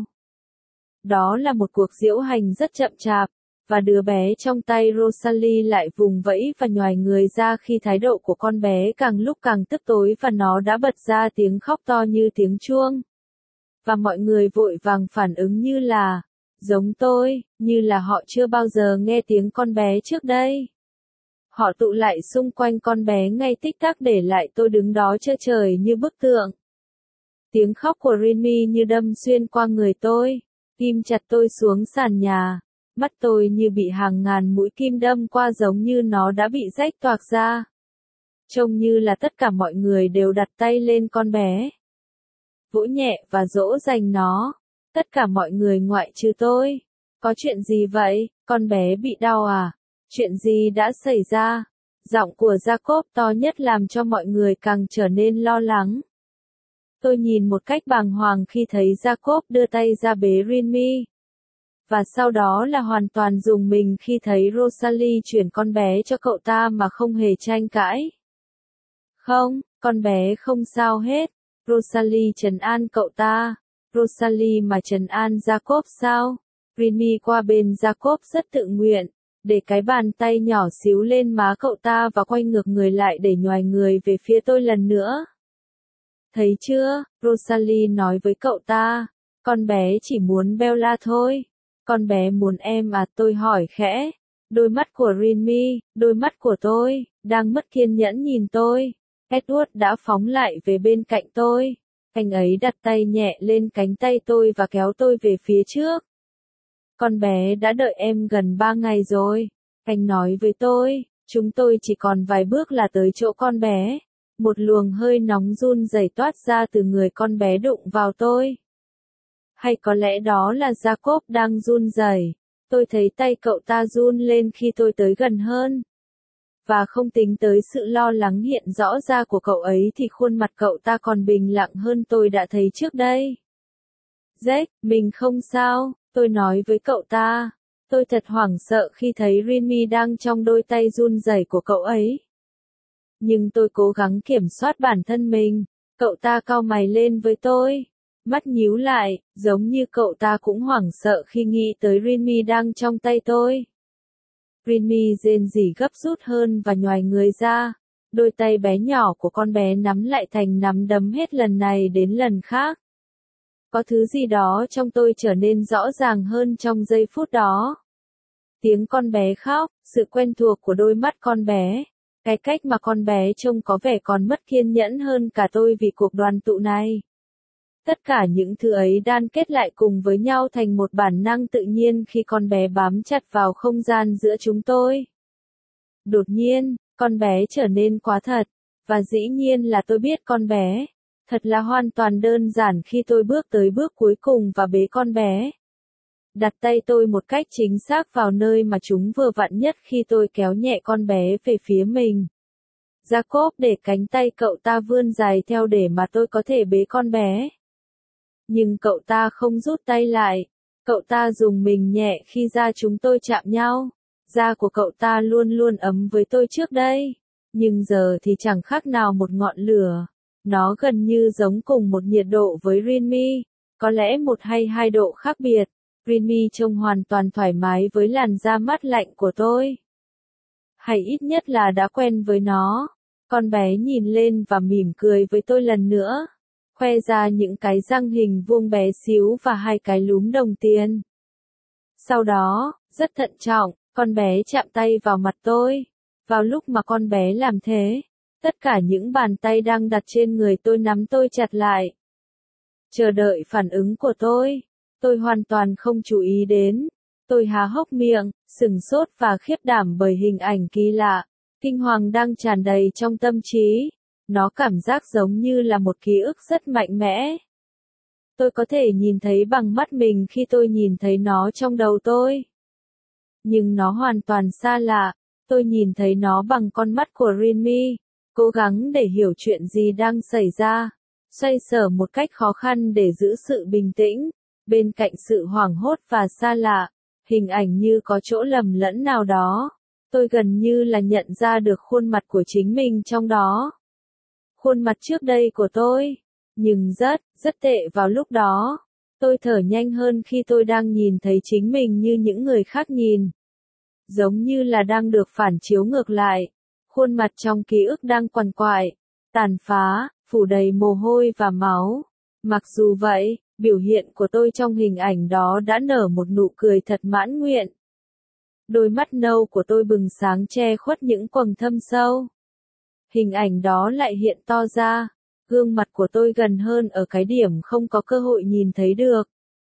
Đó là một cuộc diễu hành rất chậm chạp, và đứa bé trong tay Rosalie lại vùng vẫy và nhoài người ra khi thái độ của con bé càng lúc càng tức tối và nó đã bật ra tiếng khóc to như tiếng chuông. Và mọi người vội vàng phản ứng như là, giống tôi, như là họ chưa bao giờ nghe tiếng con bé trước đây. Họ tụ lại xung quanh con bé ngay tích tắc để lại tôi đứng đó trơ trời như bức tượng. Tiếng khóc của Remy như đâm xuyên qua người tôi, ghim chặt tôi xuống sàn nhà, mắt tôi như bị hàng ngàn mũi kim đâm qua giống như nó đã bị rách toạc ra. Trông như là tất cả mọi người đều đặt tay lên con bé, vỗ nhẹ và dỗ dành nó, tất cả mọi người ngoại trừ tôi. Có chuyện gì vậy, con bé bị đau à? Chuyện gì đã xảy ra? Giọng của Jacob to nhất làm cho mọi người càng trở nên lo lắng. Tôi nhìn một cách bàng hoàng khi thấy Jacob đưa tay ra bế Remy. Và sau đó là hoàn toàn rùng mình khi thấy Rosalie chuyển con bé cho cậu ta mà không hề tranh cãi. Không, con bé không sao hết. Rosalie trấn an cậu ta. Rosalie mà trấn an Jacob sao? Remy qua bên Jacob rất tự nguyện, để cái bàn tay nhỏ xíu lên má cậu ta và quay ngược người lại để nhoài người về phía tôi lần nữa. Thấy chưa, Rosalie nói với cậu ta, con bé chỉ muốn Bella thôi. Con bé muốn em à, tôi hỏi khẽ. Đôi mắt của Remy, đôi mắt của tôi, đang mất kiên nhẫn nhìn tôi. Edward đã phóng lại về bên cạnh tôi. Anh ấy đặt tay nhẹ lên cánh tay tôi và kéo tôi về phía trước. Con bé đã đợi em gần ba ngày rồi. Anh nói với tôi, chúng tôi chỉ còn vài bước là tới chỗ con bé. Một luồng hơi nóng run rẩy toát ra từ người con bé đụng vào tôi. Hay có lẽ đó là Jacob đang run rẩy. Tôi thấy tay cậu ta run lên khi tôi tới gần hơn. Và không tính tới sự lo lắng hiện rõ ra của cậu ấy thì khuôn mặt cậu ta còn bình lặng hơn tôi đã thấy trước đây. Jack, mình không sao, tôi nói với cậu ta. Tôi thật hoảng sợ khi thấy Remy đang trong đôi tay run rẩy của cậu ấy. Nhưng tôi cố gắng kiểm soát bản thân mình. Cậu ta cau mày lên với tôi, mắt nhíu lại, giống như cậu ta cũng hoảng sợ khi nghĩ tới Remy đang trong tay tôi. Remy rên rỉ gấp rút hơn và nhoài người ra. Đôi tay bé nhỏ của con bé nắm lại thành nắm đấm hết lần này đến lần khác. Có thứ gì đó trong tôi trở nên rõ ràng hơn trong giây phút đó. Tiếng con bé khóc, sự quen thuộc của đôi mắt con bé, cái cách mà con bé trông có vẻ còn mất kiên nhẫn hơn cả tôi vì cuộc đoàn tụ này. Tất cả những thứ ấy đan kết lại cùng với nhau thành một bản năng tự nhiên khi con bé bám chặt vào không gian giữa chúng tôi. Đột nhiên, con bé trở nên quá thật, và dĩ nhiên là tôi biết con bé. Thật là hoàn toàn đơn giản khi tôi bước tới bước cuối cùng và bế con bé. Đặt tay tôi một cách chính xác vào nơi mà chúng vừa vặn nhất khi tôi kéo nhẹ con bé về phía mình. Jacob để cánh tay cậu ta vươn dài theo để mà tôi có thể bế con bé. Nhưng cậu ta không rút tay lại. Cậu ta dùng mình nhẹ khi da chúng tôi chạm nhau. Da của cậu ta luôn luôn ấm với tôi trước đây. Nhưng giờ thì chẳng khác nào một ngọn lửa. Nó gần như giống cùng một nhiệt độ với Remy. Có lẽ một hay hai độ khác biệt. Remy trông hoàn toàn thoải mái với làn da mát lạnh của tôi. Hay ít nhất là đã quen với nó. Con bé nhìn lên và mỉm cười với tôi lần nữa. Khoe ra những cái răng hình vuông bé xíu và hai cái lúm đồng tiền. Sau đó, rất thận trọng, con bé chạm tay vào mặt tôi. Vào lúc mà con bé làm thế, tất cả những bàn tay đang đặt trên người tôi nắm tôi chặt lại. Chờ đợi phản ứng của tôi. Tôi hoàn toàn không chú ý đến. Tôi há hốc miệng, sửng sốt và khiếp đảm bởi hình ảnh kỳ lạ, kinh hoàng đang tràn đầy trong tâm trí. Nó cảm giác giống như là một ký ức rất mạnh mẽ. Tôi có thể nhìn thấy bằng mắt mình khi tôi nhìn thấy nó trong đầu tôi. Nhưng nó hoàn toàn xa lạ, tôi nhìn thấy nó bằng con mắt của Rinmi, cố gắng để hiểu chuyện gì đang xảy ra, xoay sở một cách khó khăn để giữ sự bình tĩnh, bên cạnh sự hoảng hốt và xa lạ, hình ảnh như có chỗ lầm lẫn nào đó. Tôi gần như là nhận ra được khuôn mặt của chính mình trong đó. Khuôn mặt trước đây của tôi, nhưng rất, rất tệ vào lúc đó. Tôi thở nhanh hơn khi tôi đang nhìn thấy chính mình như những người khác nhìn. Giống như là đang được phản chiếu ngược lại. Khuôn mặt trong ký ức đang quằn quại, tàn phá, phủ đầy mồ hôi và máu. Mặc dù vậy, biểu hiện của tôi trong hình ảnh đó đã nở một nụ cười thật mãn nguyện. Đôi mắt nâu của tôi bừng sáng che khuất những quầng thâm sâu. Hình ảnh đó lại hiện to ra, gương mặt của tôi gần hơn ở cái điểm không có cơ hội nhìn thấy được.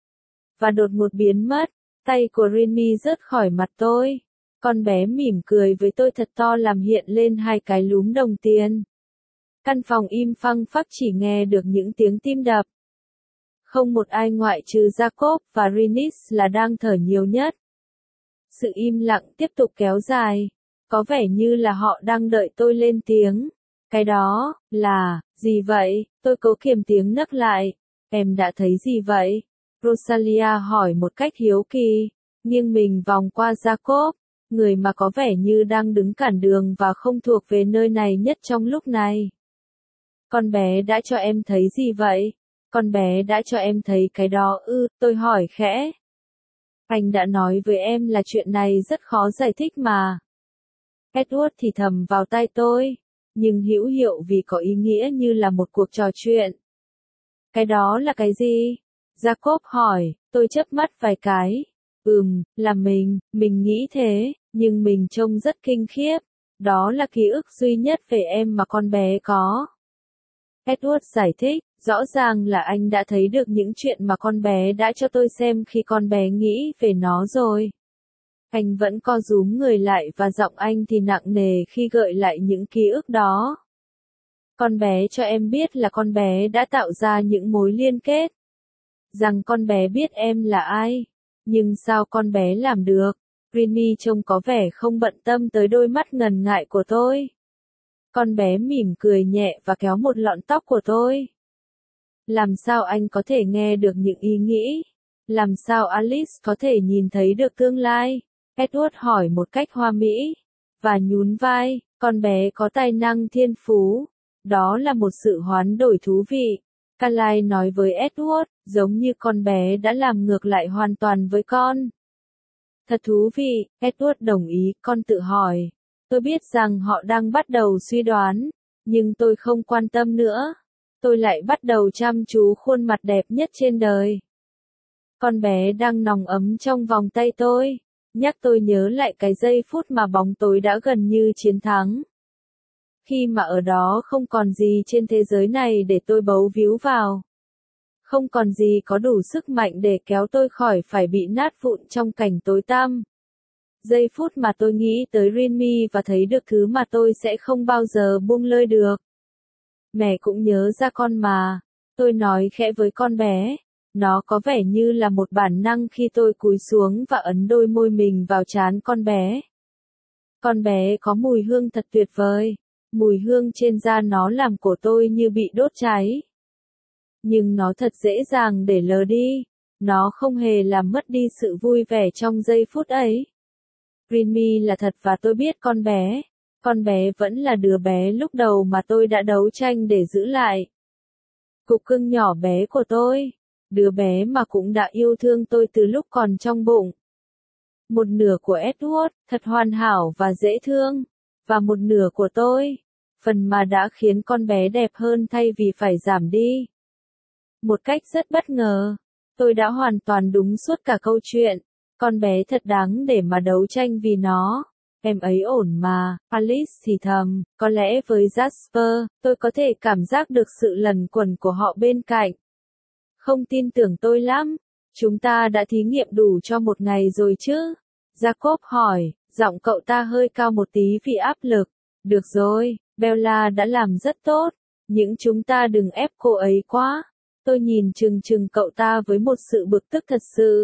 Và đột ngột biến mất, tay của Rinmi rớt khỏi mặt tôi. Con bé mỉm cười với tôi thật to làm hiện lên hai cái lúm đồng tiền. Căn phòng im phăng phắc chỉ nghe được những tiếng tim đập. Không một ai ngoại trừ Jacob và Rinis là đang thở nhiều nhất. Sự im lặng tiếp tục kéo dài, có vẻ như là họ đang đợi tôi lên tiếng. Cái đó, là, gì vậy? Tôi cố kiềm tiếng nấc lại. Em đã thấy gì vậy? Rosalia hỏi một cách hiếu kỳ, nghiêng mình vòng qua Jacob, người mà có vẻ như đang đứng cản đường và không thuộc về nơi này nhất trong lúc này. Con bé đã cho em thấy gì vậy? Con bé đã cho em thấy cái đó ư, tôi hỏi khẽ. Anh đã nói với em là chuyện này rất khó giải thích mà. Edward thì thầm vào tai tôi, nhưng hữu hiệu vì có ý nghĩa như là một cuộc trò chuyện. Cái đó là cái gì? Jacob hỏi, tôi chớp mắt vài cái. Ừm, là mình, mình nghĩ thế, nhưng mình trông rất kinh khiếp. Đó là ký ức duy nhất về em mà con bé có. Edward giải thích, rõ ràng là anh đã thấy được những chuyện mà con bé đã cho tôi xem khi con bé nghĩ về nó rồi. Anh vẫn co rúm người lại và giọng anh thì nặng nề khi gợi lại những ký ức đó. Con bé cho em biết là con bé đã tạo ra những mối liên kết. Rằng con bé biết em là ai. Nhưng sao con bé làm được? Rinmi trông có vẻ không bận tâm tới đôi mắt ngần ngại của tôi. Con bé mỉm cười nhẹ và kéo một lọn tóc của tôi. Làm sao anh có thể nghe được những ý nghĩ? Làm sao Alice có thể nhìn thấy được tương lai? Edward hỏi một cách hoa mỹ. Và nhún vai, con bé có tài năng thiên phú. Đó là một sự hoán đổi thú vị. Carlyle nói với Edward, giống như con bé đã làm ngược lại hoàn toàn với con. Thật thú vị, Edward đồng ý, con tự hỏi. Tôi biết rằng họ đang bắt đầu suy đoán, nhưng tôi không quan tâm nữa. Tôi lại bắt đầu chăm chú khuôn mặt đẹp nhất trên đời. Con bé đang nòng ấm trong vòng tay tôi, nhắc tôi nhớ lại cái giây phút mà bóng tối đã gần như chiến thắng. Khi mà ở đó không còn gì trên thế giới này để tôi bấu víu vào. Không còn gì có đủ sức mạnh để kéo tôi khỏi phải bị nát vụn trong cảnh tối tăm. Giây phút mà tôi nghĩ tới Rinmi và thấy được thứ mà tôi sẽ không bao giờ buông lơi được. Mẹ cũng nhớ ra con mà. Tôi nói khẽ với con bé. Nó có vẻ như là một bản năng khi tôi cúi xuống và ấn đôi môi mình vào trán con bé. Con bé có mùi hương thật tuyệt vời. Mùi hương trên da nó làm cổ tôi như bị đốt cháy. Nhưng nó thật dễ dàng để lờ đi. Nó không hề làm mất đi sự vui vẻ trong giây phút ấy. Rinmi là thật và tôi biết con bé. Con bé vẫn là đứa bé lúc đầu mà tôi đã đấu tranh để giữ lại. Cục cưng nhỏ bé của tôi. Đứa bé mà cũng đã yêu thương tôi từ lúc còn trong bụng. Một nửa của Edward, thật hoàn hảo và dễ thương. Và một nửa của tôi. Phần mà đã khiến con bé đẹp hơn thay vì phải giảm đi. Một cách rất bất ngờ. Tôi đã hoàn toàn đúng suốt cả câu chuyện. Con bé thật đáng để mà đấu tranh vì nó. Em ấy ổn mà, Alice thì thầm, có lẽ với Jasper, tôi có thể cảm giác được sự lẩn quẩn của họ bên cạnh. Không tin tưởng tôi lắm. Chúng ta đã thí nghiệm đủ cho một ngày rồi chứ? Jacob hỏi, giọng cậu ta hơi cao một tí vì áp lực. Được rồi, Bella đã làm rất tốt. Nhưng chúng ta đừng ép cô ấy quá. Tôi nhìn chừng chừng cậu ta với một sự bực tức thật sự.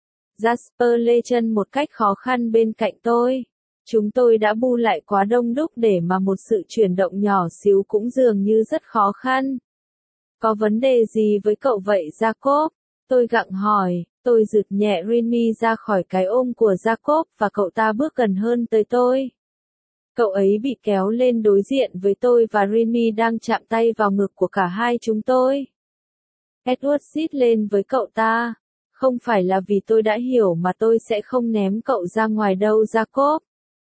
Jasper lê chân một cách khó khăn bên cạnh tôi. Chúng tôi đã bu lại quá đông đúc để mà một sự chuyển động nhỏ xíu cũng dường như rất khó khăn. Có vấn đề gì với cậu vậy Jacob? Tôi gặng hỏi, tôi giật nhẹ Remy ra khỏi cái ôm của Jacob và cậu ta bước gần hơn tới tôi. Cậu ấy bị kéo lên đối diện với tôi và Remy đang chạm tay vào ngực của cả hai chúng tôi. Edward xít lên với cậu ta. Không phải là vì tôi đã hiểu mà tôi sẽ không ném cậu ra ngoài đâu Jacob.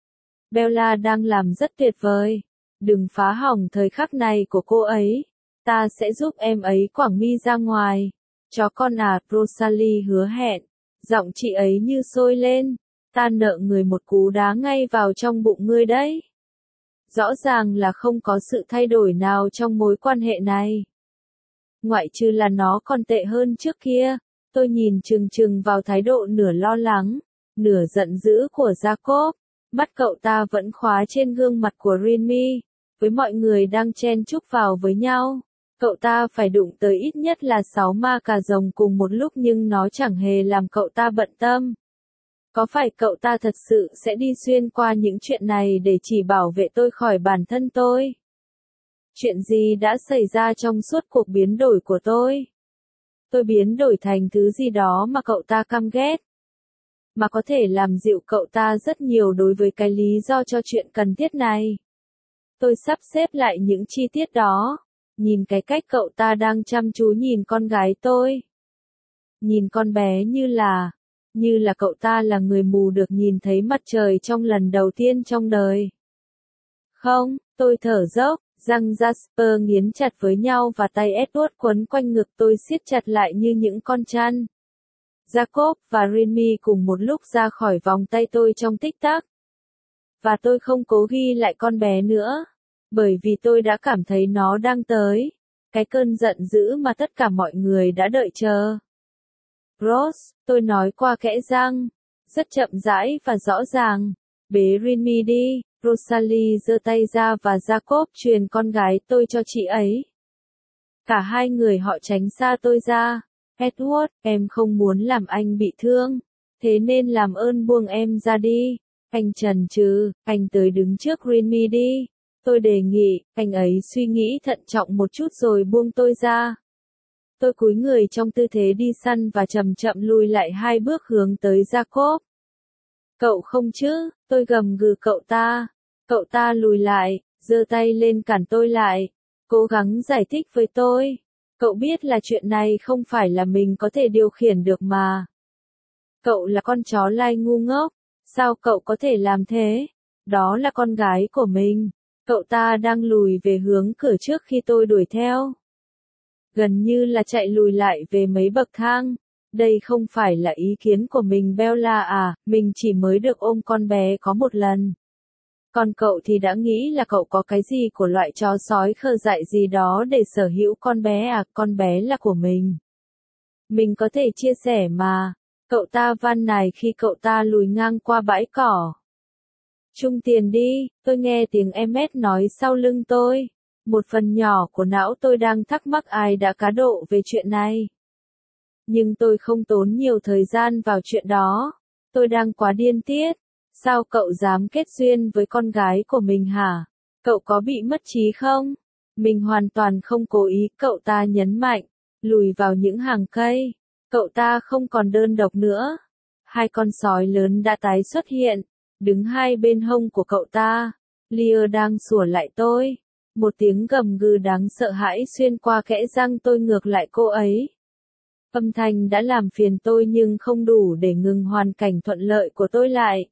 Bella đang làm rất tuyệt vời. Đừng phá hỏng thời khắc này của cô ấy. Ta sẽ giúp em ấy quẳng mi ra ngoài. Chó con à, Rosalie hứa hẹn. Giọng chị ấy như sôi lên. Ta nợ người một cú đá ngay vào trong bụng ngươi đấy. Rõ ràng là không có sự thay đổi nào trong mối quan hệ này. Ngoại trừ là nó còn tệ hơn trước kia. Tôi nhìn chừng chừng vào thái độ nửa lo lắng, nửa giận dữ của Jacob. Mắt cậu ta vẫn khóa trên gương mặt của Remy. Với mọi người đang chen chúc vào với nhau, cậu ta phải đụng tới ít nhất là sáu ma cà rồng cùng một lúc nhưng nó chẳng hề làm cậu ta bận tâm. Có phải cậu ta thật sự sẽ đi xuyên qua những chuyện này để chỉ bảo vệ tôi khỏi bản thân tôi? Chuyện gì đã xảy ra trong suốt cuộc biến đổi của tôi? Tôi biến đổi thành thứ gì đó mà cậu ta căm ghét. Mà có thể làm dịu cậu ta rất nhiều đối với cái lý do cho chuyện cần thiết này. Tôi sắp xếp lại những chi tiết đó. Nhìn cái cách cậu ta đang chăm chú nhìn con gái tôi. Nhìn con bé như là, như là cậu ta là người mù được nhìn thấy mặt trời trong lần đầu tiên trong đời. Không, tôi thở dốc, răng Jasper nghiến chặt với nhau và tay Edward quấn quanh ngực tôi siết chặt lại như những con chăn. Jacob và Remy cùng một lúc ra khỏi vòng tay tôi trong tích tắc. Và tôi không cố ghi lại con bé nữa. Bởi vì tôi đã cảm thấy nó đang tới. Cái cơn giận dữ mà tất cả mọi người đã đợi chờ. Rose, tôi nói qua kẽ răng. Rất chậm rãi và rõ ràng. Bế Remy đi. Rosalie giơ tay ra và Jacob truyền con gái tôi cho chị ấy. Cả hai người họ tránh xa tôi ra. Edward, em không muốn làm anh bị thương. Thế nên làm ơn buông em ra đi. Anh chần chừ, anh tới đứng trước Remy đi. Tôi đề nghị, anh ấy suy nghĩ thận trọng một chút rồi buông tôi ra. Tôi cúi người trong tư thế đi săn và chậm chậm lùi lại hai bước hướng tới Jacob. Cậu không chứ, tôi gầm gừ cậu ta. Cậu ta lùi lại, giơ tay lên cản tôi lại. Cố gắng giải thích với tôi. Cậu biết là chuyện này không phải là mình có thể điều khiển được mà. Cậu là con chó lai ngu ngốc. Sao cậu có thể làm thế? Đó là con gái của mình. Cậu ta đang lùi về hướng cửa trước khi tôi đuổi theo. Gần như là chạy lùi lại về mấy bậc thang. Đây không phải là ý kiến của mình Bella à, mình chỉ mới được ôm con bé có một lần. Còn cậu thì đã nghĩ là cậu có cái gì của loại chó sói khờ dại gì đó để sở hữu con bé à, con bé là của mình. Mình có thể chia sẻ mà. Cậu ta van nài khi cậu ta lùi ngang qua bãi cỏ. Chung tiền đi, tôi nghe tiếng Emmet nói sau lưng tôi. Một phần nhỏ của não tôi đang thắc mắc ai đã cá độ về chuyện này. Nhưng tôi không tốn nhiều thời gian vào chuyện đó. Tôi đang quá điên tiết. Sao cậu dám kết duyên với con gái của mình hả? Cậu có bị mất trí không? Mình hoàn toàn không cố ý, cậu ta nhấn mạnh. Lùi vào những hàng cây. Cậu ta không còn đơn độc nữa. Hai con sói lớn đã tái xuất hiện. Đứng hai bên hông của cậu ta. Lear đang sủa lại tôi. Một tiếng gầm gừ đáng sợ hãi xuyên qua kẽ răng tôi ngược lại cô ấy. Âm thanh đã làm phiền tôi nhưng không đủ để ngừng hoàn cảnh thuận lợi của tôi lại.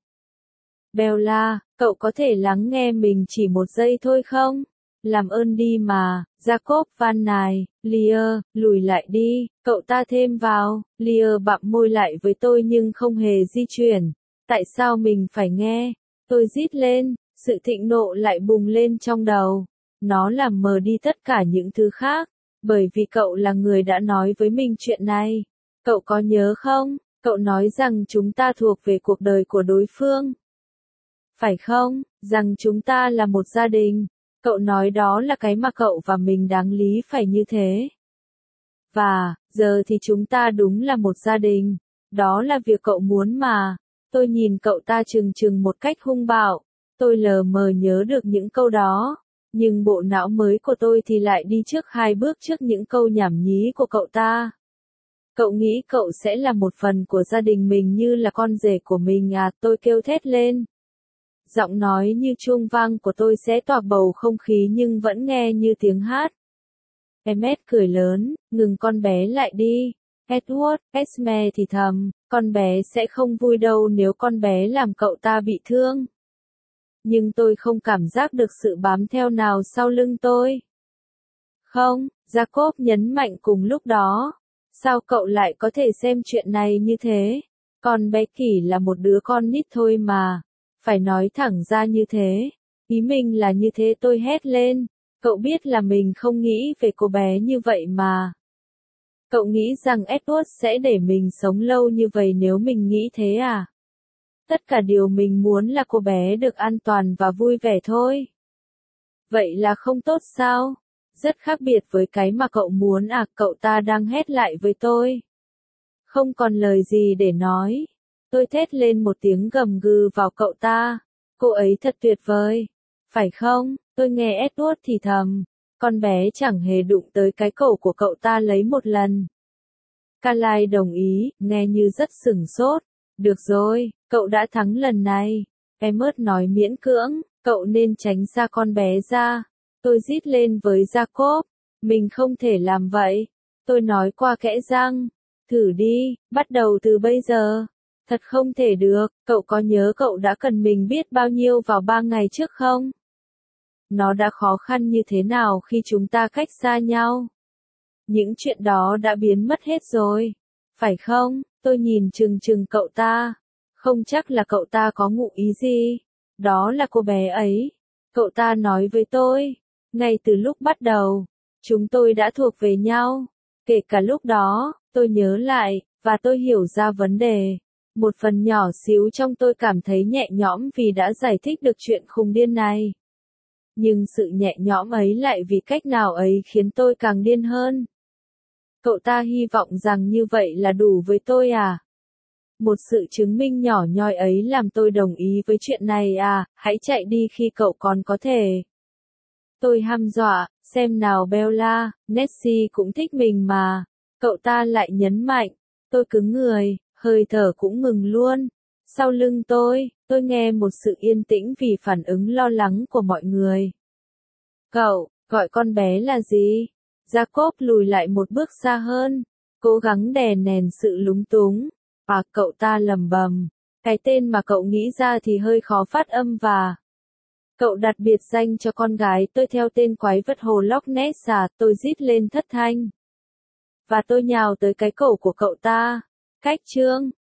Bella, cậu có thể lắng nghe mình chỉ một giây thôi không? Làm ơn đi mà, Jacob van nài. Lear, lùi lại đi, cậu ta thêm vào. Lear bặm môi lại với tôi nhưng không hề di chuyển. Tại sao mình phải nghe? Tôi rít lên, sự thịnh nộ lại bùng lên trong đầu. Nó làm mờ đi tất cả những thứ khác. Bởi vì cậu là người đã nói với mình chuyện này. Cậu có nhớ không? Cậu nói rằng chúng ta thuộc về cuộc đời của đối phương. Phải không? Rằng chúng ta là một gia đình. Cậu nói đó là cái mà cậu và mình đáng lý phải như thế. Và, giờ thì chúng ta đúng là một gia đình. Đó là việc cậu muốn mà. Tôi nhìn cậu ta trừng trừng một cách hung bạo. Tôi lờ mờ nhớ được những câu đó. Nhưng bộ não mới của tôi thì lại đi trước hai bước trước những câu nhảm nhí của cậu ta. Cậu nghĩ cậu sẽ là một phần của gia đình mình như là con rể của mình à, tôi kêu thét lên. Giọng nói như chuông vang của tôi sẽ tỏa bầu không khí nhưng vẫn nghe như tiếng hát. Emmet cười lớn, ngừng con bé lại đi. Edward, Esme thì thầm, con bé sẽ không vui đâu nếu con bé làm cậu ta bị thương. Nhưng tôi không cảm giác được sự bám theo nào sau lưng tôi. Không, Jacob nhấn mạnh cùng lúc đó. Sao cậu lại có thể xem chuyện này như thế? Con bé Kỳ là một đứa con nít thôi mà. Phải nói thẳng ra như thế. Ý mình là như thế, tôi hét lên. Cậu biết là mình không nghĩ về cô bé như vậy mà. Cậu nghĩ rằng Edward sẽ để mình sống lâu như vậy nếu mình nghĩ thế à? Tất cả điều mình muốn là cô bé được an toàn và vui vẻ thôi. Vậy là không tốt sao? Rất khác biệt với cái mà cậu muốn à, cậu ta đang hét lại với tôi. Không còn lời gì để nói. Tôi thét lên một tiếng gầm gừ vào cậu ta. Cô ấy thật tuyệt vời. Phải không? Tôi nghe Edward thì thầm. Con bé chẳng hề đụng tới cái cổ của cậu ta lấy một lần. Carly đồng ý, nghe như rất sửng sốt. Được rồi, cậu đã thắng lần này. Emmet nói miễn cưỡng, cậu nên tránh xa con bé ra. Tôi rít lên với Jacob. Mình không thể làm vậy. Tôi nói qua kẽ răng. Thử đi, bắt đầu từ bây giờ. Thật không thể được, cậu có nhớ cậu đã cần mình biết bao nhiêu vào ba ngày trước không? Nó đã khó khăn như thế nào khi chúng ta cách xa nhau? Những chuyện đó đã biến mất hết rồi. Phải không? Tôi nhìn chừng chừng cậu ta. Không chắc là cậu ta có ngụ ý gì. Đó là cô bé ấy. Cậu ta nói với tôi. Ngay từ lúc bắt đầu, chúng tôi đã thuộc về nhau. Kể cả lúc đó, tôi nhớ lại, và tôi hiểu ra vấn đề. Một phần nhỏ xíu trong tôi cảm thấy nhẹ nhõm vì đã giải thích được chuyện khùng điên này. Nhưng sự nhẹ nhõm ấy lại vì cách nào ấy khiến tôi càng điên hơn. Cậu ta hy vọng rằng như vậy là đủ với tôi à? Một sự chứng minh nhỏ nhoi ấy làm tôi đồng ý với chuyện này à, hãy chạy đi khi cậu còn có thể. Tôi hăm dọa, xem nào Bella, Nessie cũng thích mình mà. Cậu ta lại nhấn mạnh. Tôi cứng người, hơi thở cũng ngừng luôn. Sau lưng tôi, tôi nghe một sự yên tĩnh vì phản ứng lo lắng của mọi người. Cậu, gọi con bé là gì? Jacob lùi lại một bước xa hơn, cố gắng đè nén sự lúng túng. À, cậu ta lầm bầm. Cái tên mà cậu nghĩ ra thì hơi khó phát âm và... Cậu đặt biệt danh cho con gái tôi theo tên quái vật hồ Loch Ness à, tôi rít lên thất thanh. Và tôi nhào tới cái cổ của cậu ta. Cách chương